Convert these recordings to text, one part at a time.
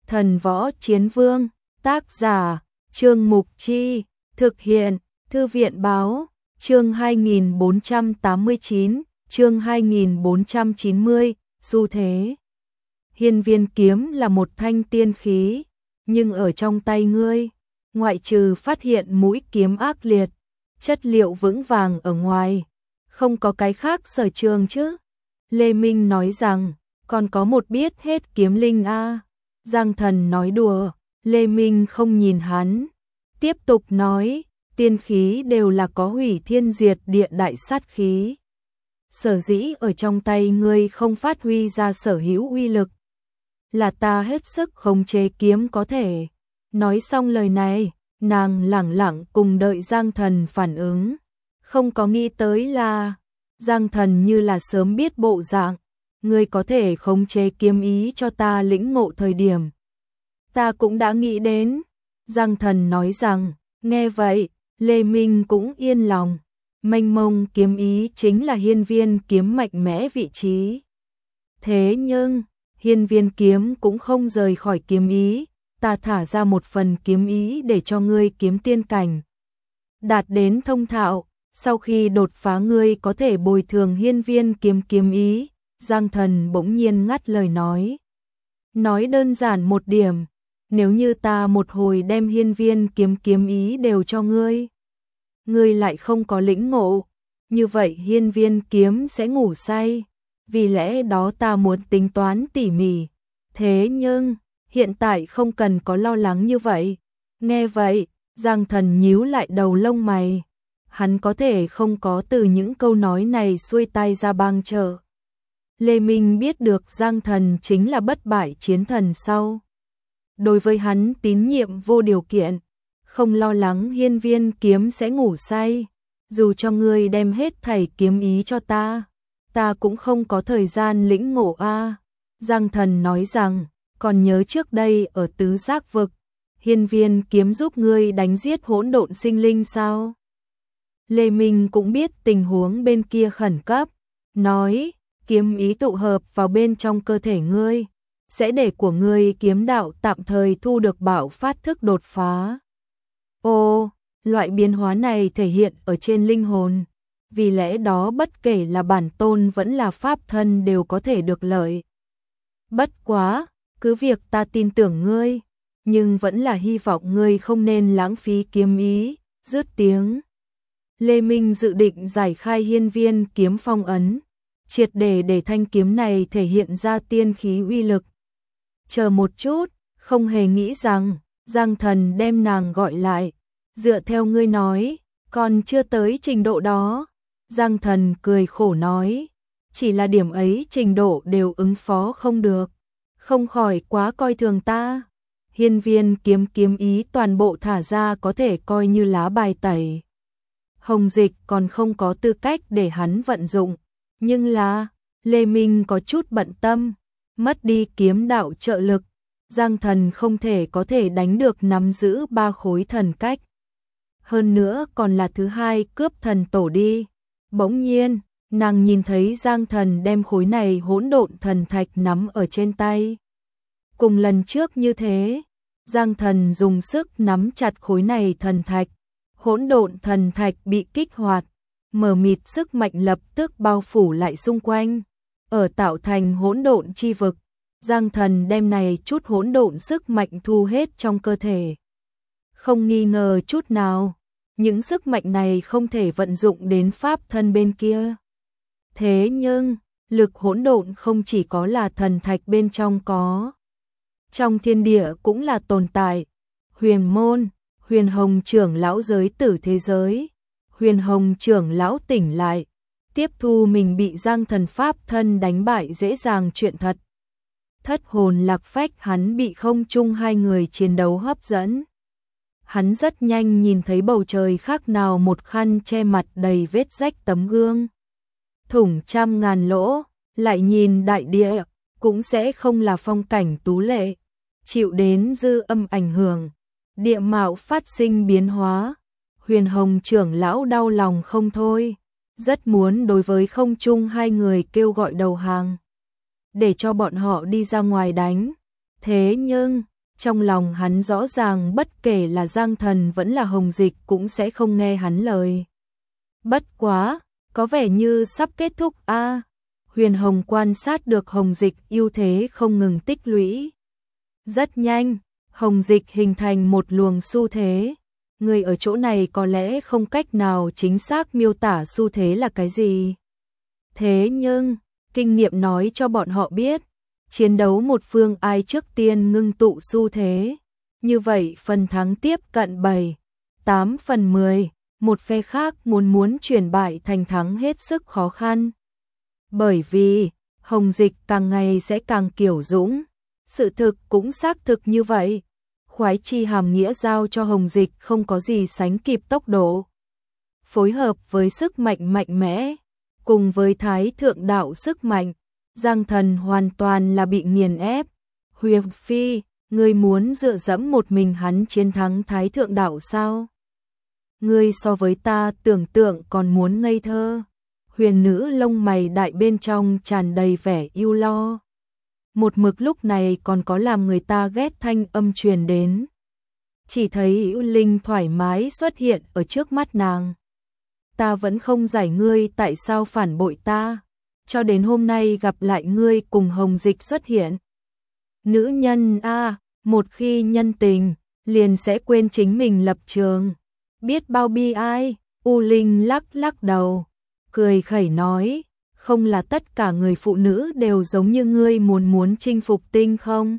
Thần Võ Chiến Vương, tác giả, Trương Mục Chi, thực hiện, Thư viện Báo, chương 2489, chương 2490, xu thế. Hiên Viên kiếm là một thanh tiên khí, nhưng ở trong tay ngươi, ngoại trừ phát hiện mũi kiếm ác liệt, chất liệu vững vàng ở ngoài, không có cái khác sở trường chứ. Lê Minh nói rằng, còn có một biết hết kiếm linh a. Giang Thần nói đùa, Lê Minh không nhìn hắn, tiếp tục nói, tiên khí đều là có hủy thiên diệt địa đại sát khí. Sở dĩ ở trong tay ngươi không phát huy ra sở hữu uy lực, là ta hết sức khống chế kiếm có thể. Nói xong lời này, nàng lẳng lặng cùng đợi Giang Thần phản ứng, không có nghĩ tới là Giang Thần như là sớm biết bộ dạng, ngươi có thể khống chế kiếm ý cho ta lĩnh ngộ thời điểm. Ta cũng đã nghĩ đến. Giang Thần nói rằng, nghe vậy, Lê Minh cũng yên lòng. Mênh mông kiếm ý chính là hiên viên kiếm mạnh mẽ vị trí. Thế nhưng, hiên viên kiếm cũng không rời khỏi kiếm ý, ta thả ra một phần kiếm ý để cho ngươi kiếm tiên cảnh đạt đến thông thạo, sau khi đột phá ngươi có thể bồi thường hiên viên kiếm ý. Giang Thần bỗng nhiên ngắt lời nói. Nói đơn giản một điểm, nếu như ta một hồi đem hiên viên kiếm ý đều cho ngươi, ngươi lại không có lĩnh ngộ, như vậy hiên viên kiếm sẽ ngủ say, vì lẽ đó ta muốn tính toán tỉ mỉ. Thế nhưng, hiện tại không cần có lo lắng như vậy. Nghe vậy, Giang Thần nhíu lại đầu lông mày. Hắn có thể không có từ những câu nói này xuôi tay ra bang trợ. Lê Minh biết được Giang Thần chính là bất bại chiến thần sau. Đối với hắn tín nhiệm vô điều kiện, không lo lắng hiên viên kiếm sẽ ngủ say. Dù cho ngươi đem hết thảy kiếm ý cho ta, ta cũng không có thời gian lĩnh ngộ a. Giang Thần nói rằng, còn nhớ trước đây ở tứ giác vực, hiên viên kiếm giúp ngươi đánh giết hỗn độn sinh linh sao? Lê Minh cũng biết tình huống bên kia khẩn cấp, nói, kiếm ý tụ hợp vào bên trong cơ thể ngươi, sẽ để của ngươi kiếm đạo tạm thời thu được bạo phát thức đột phá. Ô, loại biến hóa này thể hiện ở trên linh hồn, vì lẽ đó bất kể là bản tôn vẫn là pháp thân đều có thể được lợi. Bất quá, cứ việc ta tin tưởng ngươi, nhưng vẫn là hy vọng ngươi không nên lãng phí kiếm ý. Dứt tiếng, Lê Minh dự định giải khai hiên viên kiếm phong ấn, triệt để thanh kiếm này thể hiện ra tiên khí uy lực. Chờ một chút, không hề nghĩ rằng, Giang Thần đem nàng gọi lại. Dựa theo ngươi nói, còn chưa tới trình độ đó. Giang Thần cười khổ nói, chỉ là điểm ấy trình độ đều ứng phó không được, không khỏi quá coi thường ta. Hiên viên kiếm ý toàn bộ thả ra có thể coi như lá bài tẩy. Hồng Dịch còn không có tư cách để hắn vận dụng, nhưng là, Lê Minh có chút bận tâm, mất đi kiếm đạo trợ lực, Giang Thần không thể có thể đánh được nắm giữ 3 khối thần cách. Hơn nữa còn là thứ hai cướp thần tổ đi. Bỗng nhiên, nàng nhìn thấy Giang Thần đem khối này hỗn độn thần thạch nắm ở trên tay. Cùng lần trước như thế, Giang Thần dùng sức nắm chặt khối này thần thạch, hỗn độn thần thạch bị kích hoạt, mờ mịt sức mạnh lập tức bao phủ lại xung quanh, ở tạo thành hỗn độn chi vực. Giang Thần đem này chút hỗn độn sức mạnh thu hết trong cơ thể. Không nghi ngờ chút nào, những sức mạnh này không thể vận dụng đến pháp thân bên kia. Thế nhưng, lực hỗn độn không chỉ có là thần thạch bên trong có. Trong thiên địa cũng là tồn tại. Huyền môn, Huyền Hồng trưởng lão giới tử thế giới. Huyền Hồng trưởng lão tỉnh lại, tiếp thu mình bị Giang Thần pháp thân đánh bại dễ dàng chuyện thật. Thất hồn lạc phách hắn bị không chung hai người chiến đấu hấp dẫn. Hắn rất nhanh nhìn thấy bầu trời khác nào một khăn che mặt đầy vết rách tấm gương. Thủng trăm ngàn lỗ, lại nhìn đại địa, cũng sẽ không là phong cảnh tú lệ. Chịu đến dư âm ảnh hưởng, địa mạo phát sinh biến hóa. Huyền Hồng trưởng lão đau lòng không thôi, rất muốn đối với không chung hai người kêu gọi đầu hàng, để cho bọn họ đi ra ngoài đánh. Thế nhưng, Trong lòng hắn rõ ràng bất kể là Giang Thần vẫn là Hồng Dịch cũng sẽ không nghe hắn lời. Bất quá, có vẻ như sắp kết thúc a. Huyền Hồng quan sát được Hồng Dịch ưu thế không ngừng tích lũy. Rất nhanh, Hồng Dịch hình thành một luồng xu thế. Người ở chỗ này có lẽ không cách nào chính xác miêu tả xu thế là cái gì. Thế nhưng, kinh nghiệm nói cho bọn họ biết, chiến đấu một phương ai trước tiên ngưng tụ xu thế. Như vậy phần thắng tiếp cận 7-8/10, một phe khác muốn chuyển bại thành thắng hết sức khó khăn. Bởi vì, Hồng Dịch càng ngày sẽ càng kiêu dũng. Sự thực cũng xác thực như vậy. Khoái chi hàm nghĩa giao cho Hồng Dịch không có gì sánh kịp tốc độ. Phối hợp với sức mạnh mạnh mẽ, cùng với Thái Thượng Đạo sức mạnh, Giang Thần hoàn toàn là bị nghiền ép. Huyền Phi, ngươi muốn dựa dẫm một mình hắn chiến thắng Thái Thượng Đạo sao? Ngươi so với ta tưởng tượng còn muốn ngây thơ. Huyền nữ lông mày đại bên trong tràn đầy vẻ ưu lo. Một mực lúc này còn có làm người ta ghét thanh âm truyền đến. Chỉ thấy Hữu Linh thoải mái xuất hiện ở trước mắt nàng. Ta vẫn không giải ngươi tại sao phản bội ta, cho đến hôm nay gặp lại ngươi cùng Hồng Dịch xuất hiện. Nữ nhân a, một khi nhân tình, liền sẽ quên chính mình lập trường. Biết bao bi ai, U Linh lắc lắc đầu, cười khẩy nói, không là tất cả người phụ nữ đều giống như ngươi muốn chinh phục tinh không?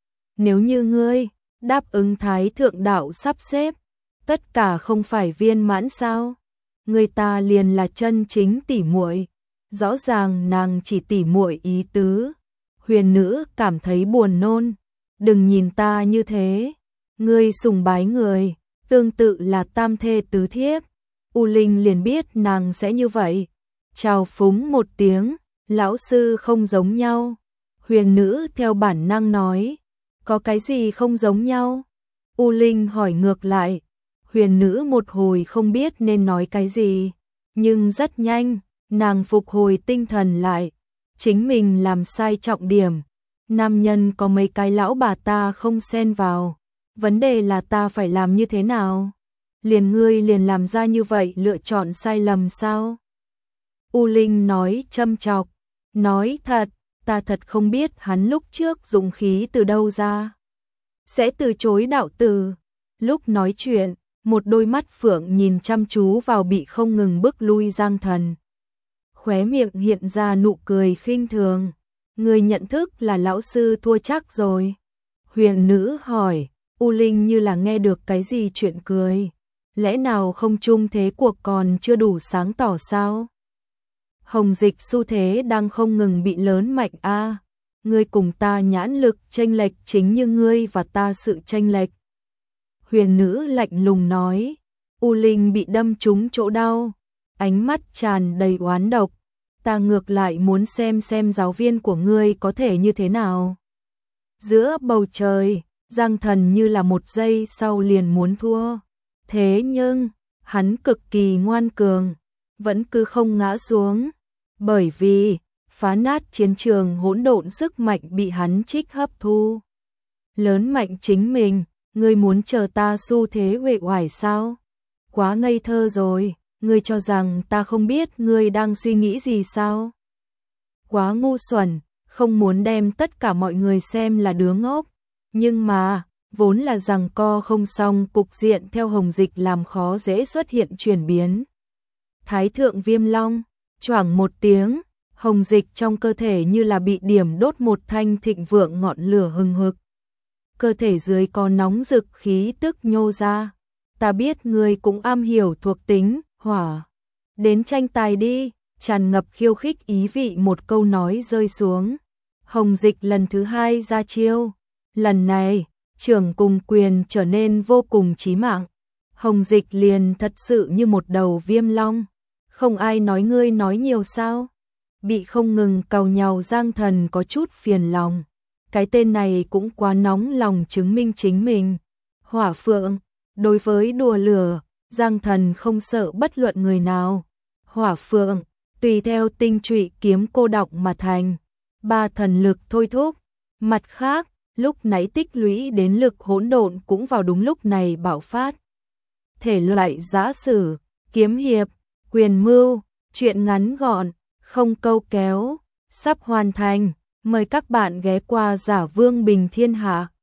Nếu như ngươi đáp ứng Thái Thượng Đạo sắp xếp, tất cả không phải viên mãn sao? Người ta liền là chân chính tỉ muội. Rõ ràng nàng chỉ tỉ muội ý tứ. Huyền nữ cảm thấy buồn nôn. Đừng nhìn ta như thế. Ngươi sùng bái người, tương tự là tam thê tứ thiếp. U Linh liền biết nàng sẽ như vậy. Chào phúng một tiếng, lão sư không giống nhau. Huyền nữ theo bản năng nói, có cái gì không giống nhau? U Linh hỏi ngược lại. Huyền nữ một hồi không biết nên nói cái gì, nhưng rất nhanh, nàng phục hồi tinh thần lại. Chính mình làm sai trọng điểm. Nam nhân có mấy cái lão bà ta không xen vào. Vấn đề là ta phải làm như thế nào? Liền ngươi liền làm ra như vậy lựa chọn sai lầm sao? U Linh nói châm chọc. Nói thật, ta thật không biết hắn lúc trước dụng khí từ đâu ra. Sẽ từ chối đạo tử. Lúc nói chuyện, một đôi mắt phượng nhìn chăm chú vào bị không ngừng bước lui Giang Thần. Khóe miệng hiện ra nụ cười khinh thường. Người nhận thức là lão sư thua chắc rồi. Huyền nữ hỏi, U Linh như là nghe được cái gì chuyện cười. Lẽ nào không chung thế cuộc còn chưa đủ sáng tỏ sao? Hồng Dịch xu thế đang không ngừng bị lớn mạnh a. Ngươi cùng ta nhãn lực chênh lệch chính như ngươi và ta sự chênh lệch. Huyền nữ lạnh lùng nói. U Linh bị đâm trúng chỗ đau, ánh mắt tràn đầy oán độc. Ta ngược lại muốn xem giáo viên của ngươi có thể như thế nào. Giữa bầu trời, Giang Thần như là một giây sau liền muốn thua. Thế nhưng, hắn cực kỳ ngoan cường, vẫn cứ không ngã xuống. Bởi vì, phá nát chiến trường hỗn độn sức mạnh bị hắn trích hấp thu. Lớn mạnh chính mình, ngươi muốn chờ ta xu thế uể oải sao? Quá ngây thơ rồi, ngươi cho rằng ta không biết ngươi đang suy nghĩ gì sao? Quá ngu xuẩn, không muốn đem tất cả mọi người xem là đứa ngốc. Nhưng mà, vốn là giằng co không xong cục diện theo Hồng Dịch làm khó dễ xuất hiện chuyển biến. Thái Thượng Viêm Long, choảng một tiếng, Hồng Dịch trong cơ thể như là bị điểm đốt một thanh thịnh vượng ngọn lửa hừng hực. Cơ thể dưới có nóng rực khí tức nhô ra. Ta biết ngươi cũng am hiểu thuộc tính, hỏa. Đến tranh tài đi, tràn ngập khiêu khích ý vị một câu nói rơi xuống. Hồng Dịch lần thứ hai ra chiêu. Lần này, trưởng cùng quyền trở nên vô cùng chí mạng. Hồng Dịch liền thật sự như một đầu viêm long. Không ai nói ngươi nói nhiều sao? Bị không ngừng càu nhàu Giang Thần có chút phiền lòng. Cái tên này cũng quá nóng lòng chứng minh chính mình. Hỏa Phượng, đối với đùa lửa, Giang Thần không sợ bất luận người nào. Hỏa Phượng, tùy theo tinh trụy kiếm cô đọng mà thành. 3 thần lực thôi thúc. Mặt khác, lúc nãy tích lũy đến lực hỗn độn cũng vào đúng lúc này bạo phát. Thể loại giã sử, kiếm hiệp, quyền mưu, truyện ngắn gọn, không câu kéo, sắp hoàn thành. Mời các bạn ghé qua Giả Vương Bình Thiên Hạ.